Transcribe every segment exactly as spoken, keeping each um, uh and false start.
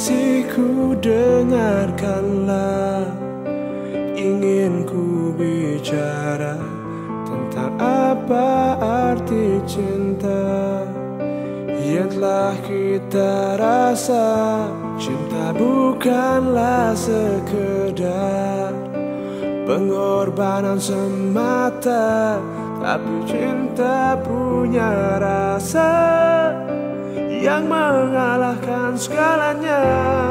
Kekasihku, dengarkanlah, ingin ku bicara tentang apa arti cinta yang telah kita rasa. Cinta bukanlah sekedar pengorbanan semata, tapi cinta punya rasa yang mengalahkan segalanya.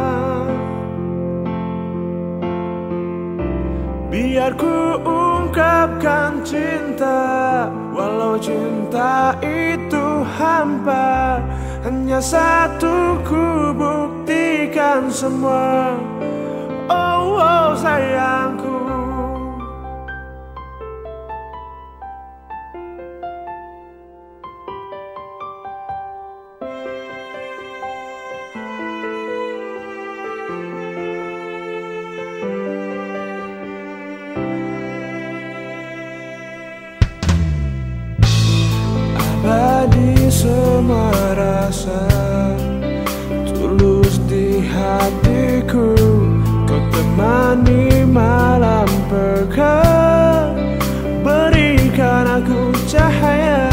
Biar ku ungkapkan cinta, walau cinta itu hampa. Hanya satu ku buktikan semua, oh, oh sayangku. Abadi semua rasa tulus di hatiku, kau temani malam pekan, berikan aku cahaya.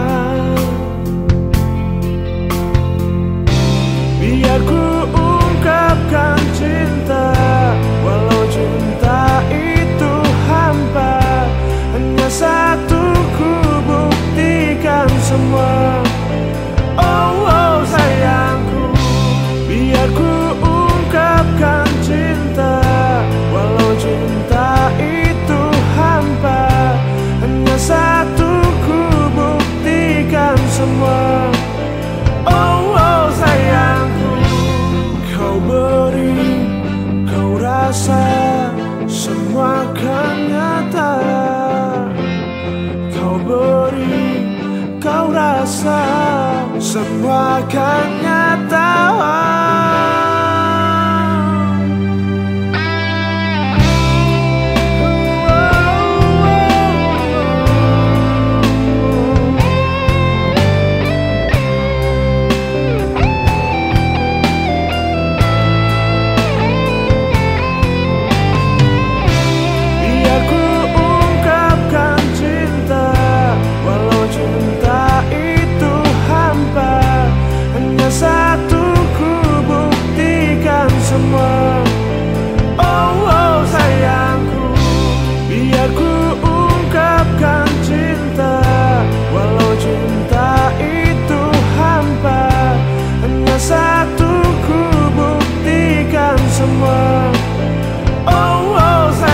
Biar ku ungkapkan cinta, walau cinta itu hampa. Hanya satu ku buktikan semua, oh, oh sayangku. Biar ku ungkapkan cinta, walau cinta itu hampa. Hanya satu ku buktikan semua, oh, oh sayangku. Kau beri, kau rasa, semua kan nyata. Kau beri, kau rasa, semua kan nyata. Satu ku buktikan semua, oh, oh sayangku. Biar ku ungkapkan cinta, walau cinta itu hampa. Hanya satu ku buktikan semua, oh, oh sayangku.